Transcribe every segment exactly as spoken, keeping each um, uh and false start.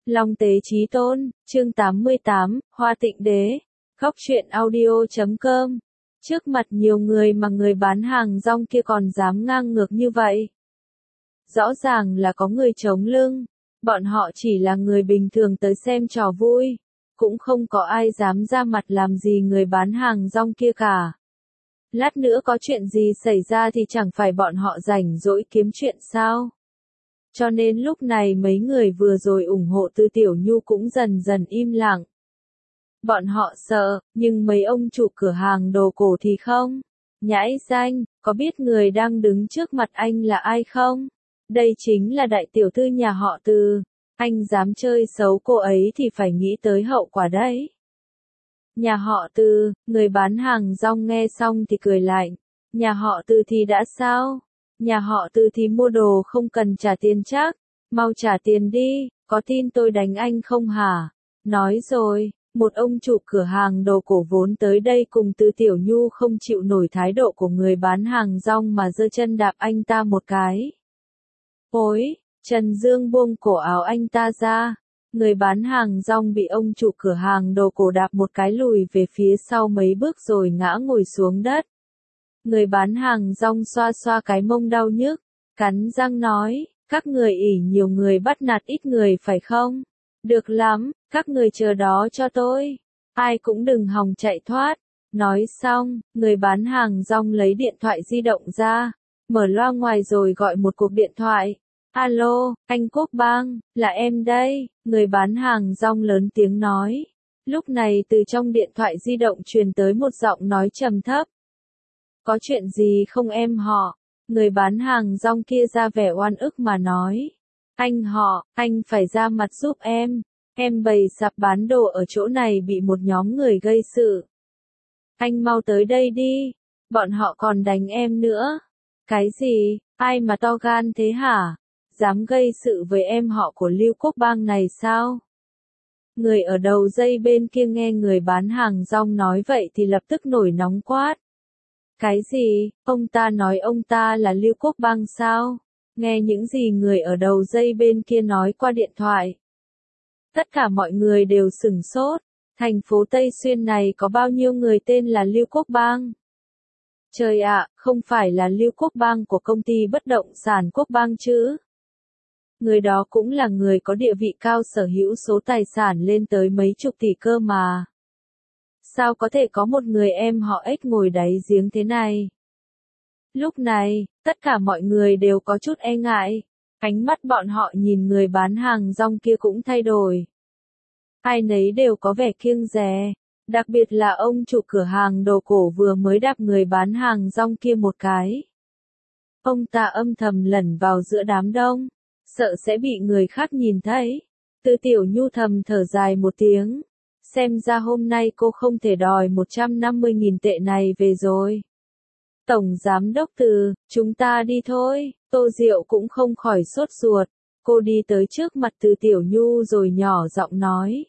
Long Tế Chí Tôn, chương tám mươi tám, Hoa Tịnh Đế, Góc truyện audio chấm com. Trước mặt nhiều người mà người bán hàng rong kia còn dám ngang ngược như vậy. Rõ ràng là có người chống lưng, bọn họ chỉ là người bình thường tới xem trò vui, cũng không có ai dám ra mặt làm gì người bán hàng rong kia cả. Lát nữa có chuyện gì xảy ra thì chẳng phải bọn họ rảnh rỗi kiếm chuyện sao? Cho nên lúc này mấy người vừa rồi ủng hộ Tư Tiểu Nhu cũng dần dần im lặng. Bọn họ sợ, nhưng mấy ông chủ cửa hàng đồ cổ thì không. Nhãi danh, có biết người đang đứng trước mặt anh là ai không? Đây chính là đại tiểu thư nhà họ Từ. Anh dám chơi xấu cô ấy thì phải nghĩ tới hậu quả đấy. Nhà họ Từ, người bán hàng rong nghe xong thì cười lạnh. Nhà họ Từ thì đã sao? Nhà họ Từ thì mua đồ không cần trả tiền chắc. Mau trả tiền đi, có tin tôi đánh anh không hả? Nói rồi, một ông chủ cửa hàng đồ cổ vốn tới đây cùng Tư Tiểu Nhu không chịu nổi thái độ của người bán hàng rong mà giơ chân đạp anh ta một cái. Ôi, Trần Dương buông cổ áo anh ta ra. Người bán hàng rong bị ông chủ cửa hàng đồ cổ đạp một cái lùi về phía sau mấy bước rồi ngã ngồi xuống đất. Người bán hàng rong xoa xoa cái mông đau nhức, cắn răng nói, các người ỷ nhiều người bắt nạt ít người phải không? Được lắm, các người chờ đó cho tôi. Ai cũng đừng hòng chạy thoát. Nói xong, người bán hàng rong lấy điện thoại di động ra, mở loa ngoài rồi gọi một cuộc điện thoại. Alo, anh Quốc Bang, là em đây, người bán hàng rong lớn tiếng nói. Lúc này từ trong điện thoại di động truyền tới một giọng nói trầm thấp. Có chuyện gì không em họ? Người bán hàng rong kia ra vẻ oan ức mà nói. Anh họ, anh phải ra mặt giúp em. Em bày sạp bán đồ ở chỗ này bị một nhóm người gây sự. Anh mau tới đây đi. Bọn họ còn đánh em nữa. Cái gì? Ai mà to gan thế hả? Dám gây sự với em họ của Lưu Quốc Bang này sao? Người ở đầu dây bên kia nghe người bán hàng rong nói vậy thì lập tức nổi nóng quát. Cái gì? Ông ta nói ông ta là Lưu Quốc Bang sao? Nghe những gì người ở đầu dây bên kia nói qua điện thoại. Tất cả mọi người đều sửng sốt. Thành phố Tây Xuyên này có bao nhiêu người tên là Lưu Quốc Bang? Trời ạ, không phải là Lưu Quốc Bang của công ty bất động sản Quốc Bang chứ? Người đó cũng là người có địa vị cao sở hữu số tài sản lên tới mấy chục tỷ cơ mà. Sao có thể có một người em họ ếch ngồi đáy giếng thế này? Lúc này, tất cả mọi người đều có chút e ngại. Ánh mắt bọn họ nhìn người bán hàng rong kia cũng thay đổi. Ai nấy đều có vẻ kiêng dè. Đặc biệt là ông chủ cửa hàng đồ cổ vừa mới đạp người bán hàng rong kia một cái. Ông ta âm thầm lẩn vào giữa đám đông, sợ sẽ bị người khác nhìn thấy. Tư Tiểu Nhu thầm thở dài một tiếng. Xem ra hôm nay cô không thể đòi một trăm năm mươi nghìn tệ này về rồi. Tổng Giám đốc Từ, chúng ta đi thôi. Tô Diệu cũng không khỏi sốt ruột. Cô đi tới trước mặt Tư Tiểu Nhu rồi nhỏ giọng nói.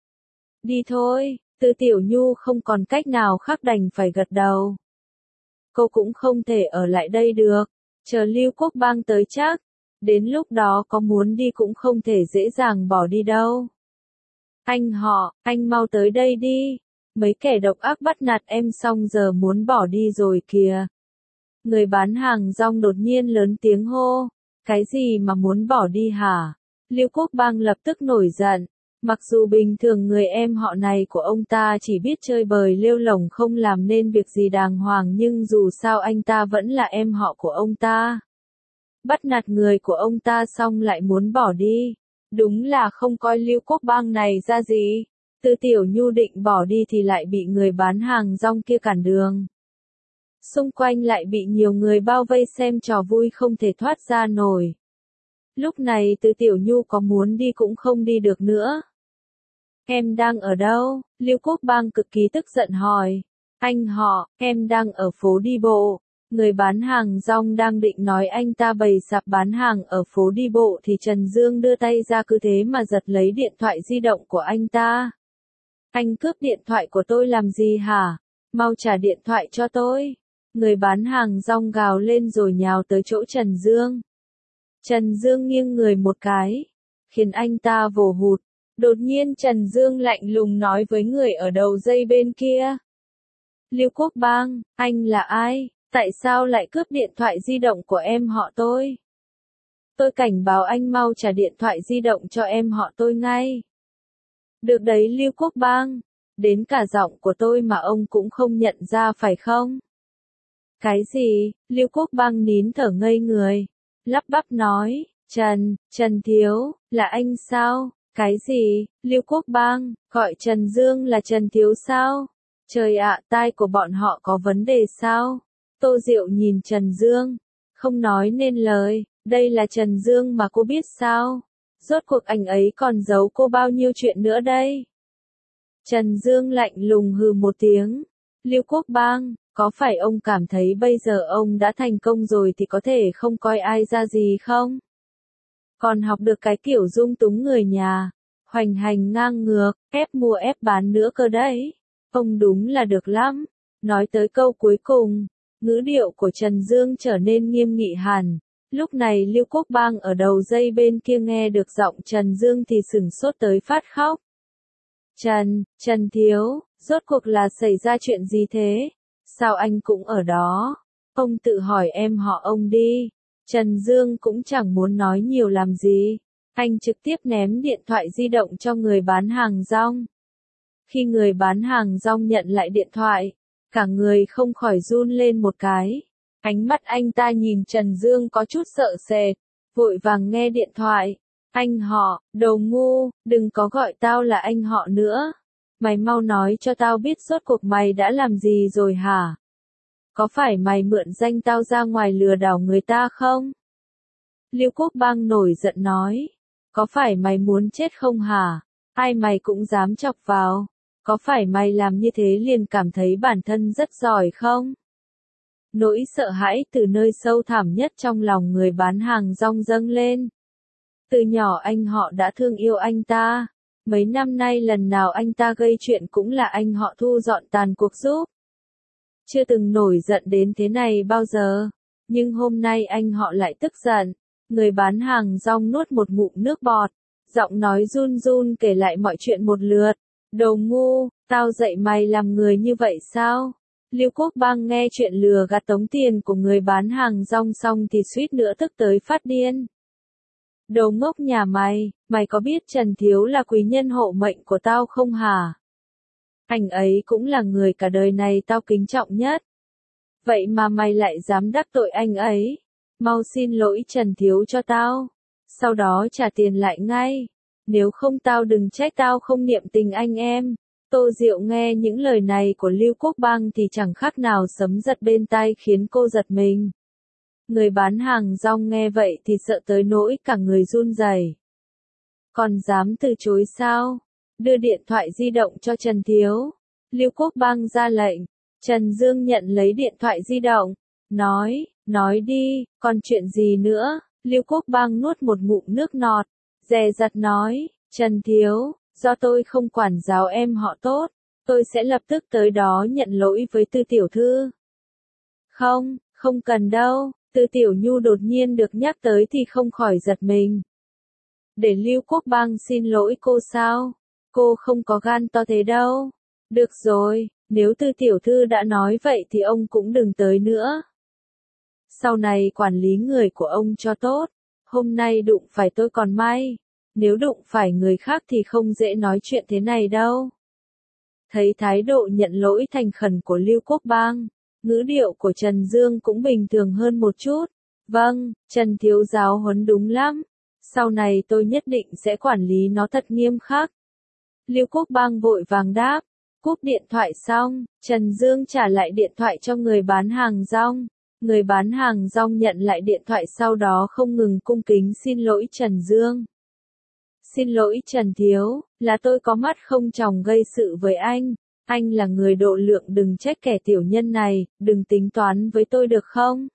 Đi thôi. Tư Tiểu Nhu không còn cách nào khác đành phải gật đầu. Cô cũng không thể ở lại đây được. Chờ Lưu Quốc Bang tới chắc. Đến lúc đó có muốn đi cũng không thể dễ dàng bỏ đi đâu. Anh họ, anh mau tới đây đi. Mấy kẻ độc ác bắt nạt em xong giờ muốn bỏ đi rồi kìa. Người bán hàng rong đột nhiên lớn tiếng hô. Cái gì mà muốn bỏ đi hả? Lưu Quốc Bang lập tức nổi giận. Mặc dù bình thường người em họ này của ông ta chỉ biết chơi bời lêu lổng không làm nên việc gì đàng hoàng nhưng dù sao anh ta vẫn là em họ của ông ta. Bắt nạt người của ông ta xong lại muốn bỏ đi. Đúng là không coi Lưu Quốc Bang này ra gì. Tư Tiểu Nhu định bỏ đi thì lại bị người bán hàng rong kia cản đường. Xung quanh lại bị nhiều người bao vây xem trò vui không thể thoát ra nổi. Lúc này Tư Tiểu Nhu có muốn đi cũng không đi được nữa. Em đang ở đâu? Lưu Quốc Bang cực kỳ tức giận hỏi. Anh họ, em đang ở phố đi bộ. Người bán hàng rong đang định nói anh ta bày sạp bán hàng ở phố đi bộ thì Trần Dương đưa tay ra cứ thế mà giật lấy điện thoại di động của anh ta. Anh cướp điện thoại của tôi làm gì hả? Mau trả điện thoại cho tôi. Người bán hàng rong gào lên rồi nhào tới chỗ Trần Dương. Trần Dương nghiêng người một cái, khiến anh ta vồ hụt. Đột nhiên Trần Dương lạnh lùng nói với người ở đầu dây bên kia. Lưu Quốc Bang, anh là ai? Tại sao lại cướp điện thoại di động của em họ tôi? Tôi cảnh báo anh mau trả điện thoại di động cho em họ tôi ngay. Được đấy Lưu Quốc Bang, đến cả giọng của tôi mà ông cũng không nhận ra phải không? Cái gì? Lưu Quốc Bang nín thở ngây người, lắp bắp nói, Trần, Trần Thiếu, là anh sao? Cái gì? Lưu Quốc Bang, gọi Trần Dương là Trần Thiếu sao? Trời ạ, tai của bọn họ có vấn đề sao? Tô Diệu nhìn Trần Dương, không nói nên lời, đây là Trần Dương mà cô biết sao? Rốt cuộc anh ấy còn giấu cô bao nhiêu chuyện nữa đây? Trần Dương lạnh lùng hừ một tiếng, Lưu Quốc Bang, có phải ông cảm thấy bây giờ ông đã thành công rồi thì có thể không coi ai ra gì không? Còn học được cái kiểu dung túng người nhà, hoành hành ngang ngược, ép mua ép bán nữa cơ đấy. Ông đúng là được lắm. Nói tới câu cuối cùng, ngữ điệu của Trần Dương trở nên nghiêm nghị hẳn. Lúc này Lưu Quốc Bang ở đầu dây bên kia nghe được giọng Trần Dương thì sửng sốt tới phát khóc. Trần, Trần Thiếu, rốt cuộc là xảy ra chuyện gì thế? Sao anh cũng ở đó? Ông tự hỏi em họ ông đi. Trần Dương cũng chẳng muốn nói nhiều làm gì. Anh trực tiếp ném điện thoại di động cho người bán hàng rong. Khi người bán hàng rong nhận lại điện thoại, cả người không khỏi run lên một cái. Ánh mắt anh ta nhìn Trần Dương có chút sợ sệt, vội vàng nghe điện thoại. Anh họ, đồ ngu, đừng có gọi tao là anh họ nữa. Mày mau nói cho tao biết rốt cuộc mày đã làm gì rồi hả? Có phải mày mượn danh tao ra ngoài lừa đảo người ta không? Lưu Quốc Bang nổi giận nói. Có phải mày muốn chết không hả? Ai mày cũng dám chọc vào. Có phải mày làm như thế liền cảm thấy bản thân rất giỏi không? Nỗi sợ hãi từ nơi sâu thẳm nhất trong lòng người bán hàng rong dâng lên. Từ nhỏ anh họ đã thương yêu anh ta. Mấy năm nay lần nào anh ta gây chuyện cũng là anh họ thu dọn tàn cuộc giúp. Chưa từng nổi giận đến thế này bao giờ. Nhưng hôm nay anh họ lại tức giận. Người bán hàng rong nuốt một ngụm nước bọt. Giọng nói run run kể lại mọi chuyện một lượt. Đồ ngu, tao dạy mày làm người như vậy sao? Lưu Quốc Bang nghe chuyện lừa gạt tống tiền của người bán hàng rong xong thì suýt nữa tức tới phát điên. Đồ ngốc nhà mày, mày có biết Trần Thiếu là quý nhân hộ mệnh của tao không hả? Anh ấy cũng là người cả đời này tao kính trọng nhất. Vậy mà mày lại dám đắc tội anh ấy. Mau xin lỗi Trần Thiếu cho tao. Sau đó trả tiền lại ngay. Nếu không tao đừng trách tao không niệm tình anh em. Tô Diệu nghe những lời này của Lưu Quốc Bang thì chẳng khác nào sấm giật bên tai khiến cô giật mình. Người bán hàng rong nghe vậy thì sợ tới nỗi cả người run rẩy. Còn dám từ chối sao? Đưa điện thoại di động cho Trần Thiếu. Lưu Quốc Bang ra lệnh. Trần Dương nhận lấy điện thoại di động. Nói, nói đi, còn chuyện gì nữa? Lưu Quốc Bang nuốt một ngụm nước ngọt. Dè dặt nói, Trần Thiếu, do tôi không quản giáo em họ tốt, tôi sẽ lập tức tới đó nhận lỗi với Tư Tiểu Thư. Không, không cần đâu, Tư Tiểu Nhu đột nhiên được nhắc tới thì không khỏi giật mình. Để Lưu Quốc Bang xin lỗi cô sao? Cô không có gan to thế đâu. Được rồi, nếu Tư Tiểu Thư đã nói vậy thì ông cũng đừng tới nữa. Sau này quản lý người của ông cho tốt. Hôm nay đụng phải tôi còn may. Nếu đụng phải người khác thì không dễ nói chuyện thế này đâu. Thấy thái độ nhận lỗi thành khẩn của Lưu Quốc Bang, ngữ điệu của Trần Dương cũng bình thường hơn một chút. Vâng, Trần Thiếu giáo huấn đúng lắm. Sau này tôi nhất định sẽ quản lý nó thật nghiêm khắc. Lưu Quốc Bang vội vàng đáp. Cúp điện thoại xong, Trần Dương trả lại điện thoại cho người bán hàng rong. Người bán hàng rong nhận lại điện thoại sau đó không ngừng cung kính xin lỗi Trần Dương. Xin lỗi Trần Thiếu, là tôi có mắt không tròng gây sự với anh. Anh là người độ lượng, đừng trách kẻ tiểu nhân này, đừng tính toán với tôi được không?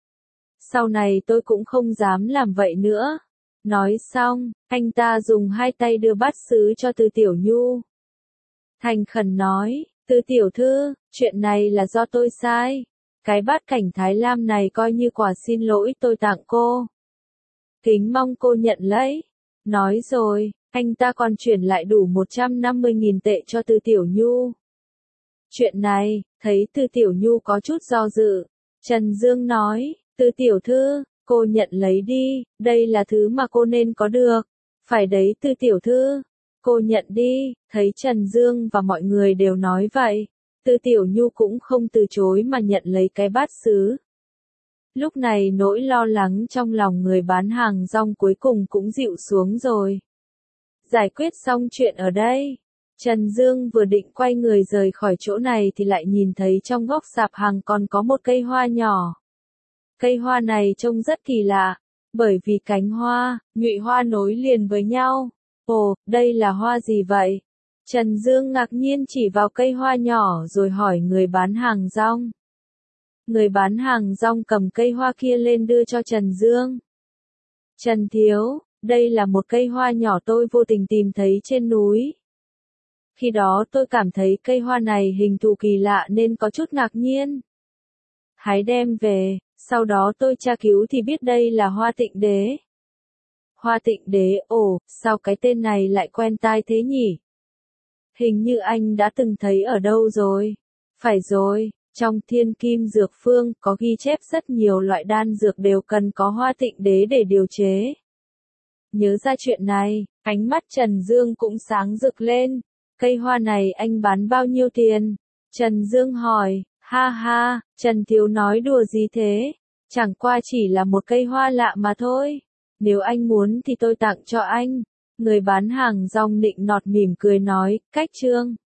Sau này tôi cũng không dám làm vậy nữa. Nói xong, anh ta dùng hai tay đưa bát sứ cho Tư Tiểu Nhu. Thành khẩn nói, Tư Tiểu Thư, chuyện này là do tôi sai. Cái bát cảnh Thái Lam này coi như quà xin lỗi tôi tặng cô. Kính mong cô nhận lấy. Nói rồi, Anh ta còn chuyển lại đủ một trăm năm mươi nghìn tệ cho Từ Tiểu Nhu. Chuyện này, thấy Từ Tiểu Nhu có chút do dự, Trần Dương nói, Từ tiểu thư, cô nhận lấy đi, đây là thứ mà cô nên có được. Phải đấy Từ tiểu thư, cô nhận đi, thấy Trần Dương và mọi người đều nói vậy. Từ Tiểu Nhu cũng không từ chối mà nhận lấy cái bát sứ. Lúc này nỗi lo lắng trong lòng người bán hàng rong cuối cùng cũng dịu xuống rồi. Giải quyết xong chuyện ở đây, Trần Dương vừa định quay người rời khỏi chỗ này thì lại nhìn thấy trong góc sạp hàng còn có một cây hoa nhỏ. Cây hoa này trông rất kỳ lạ, bởi vì cánh hoa, nhụy hoa nối liền với nhau. Ồ, đây là hoa gì vậy? Trần Dương ngạc nhiên chỉ vào cây hoa nhỏ rồi hỏi người bán hàng rong. Người bán hàng rong cầm cây hoa kia lên đưa cho Trần Dương. Trần thiếu, đây là một cây hoa nhỏ tôi vô tình tìm thấy trên núi. Khi đó tôi cảm thấy cây hoa này hình thù kỳ lạ nên có chút ngạc nhiên. Hãy đem về, sau đó tôi tra cứu thì biết đây là hoa tịnh đế. Hoa tịnh đế, ồ, sao cái tên này lại quen tai thế nhỉ? Hình như anh đã từng thấy ở đâu rồi. Phải rồi, trong Thiên Kim Dược Phương có ghi chép rất nhiều loại đan dược đều cần có hoa tịnh đế để điều chế. Nhớ ra chuyện này, ánh mắt Trần Dương cũng sáng rực lên. Cây hoa này anh bán bao nhiêu tiền? Trần Dương hỏi, ha ha, Trần thiếu nói đùa gì thế? Chẳng qua chỉ là một cây hoa lạ mà thôi. Nếu anh muốn thì tôi tặng cho anh. Người bán hàng rong nịnh nọt mỉm cười nói, cách trương.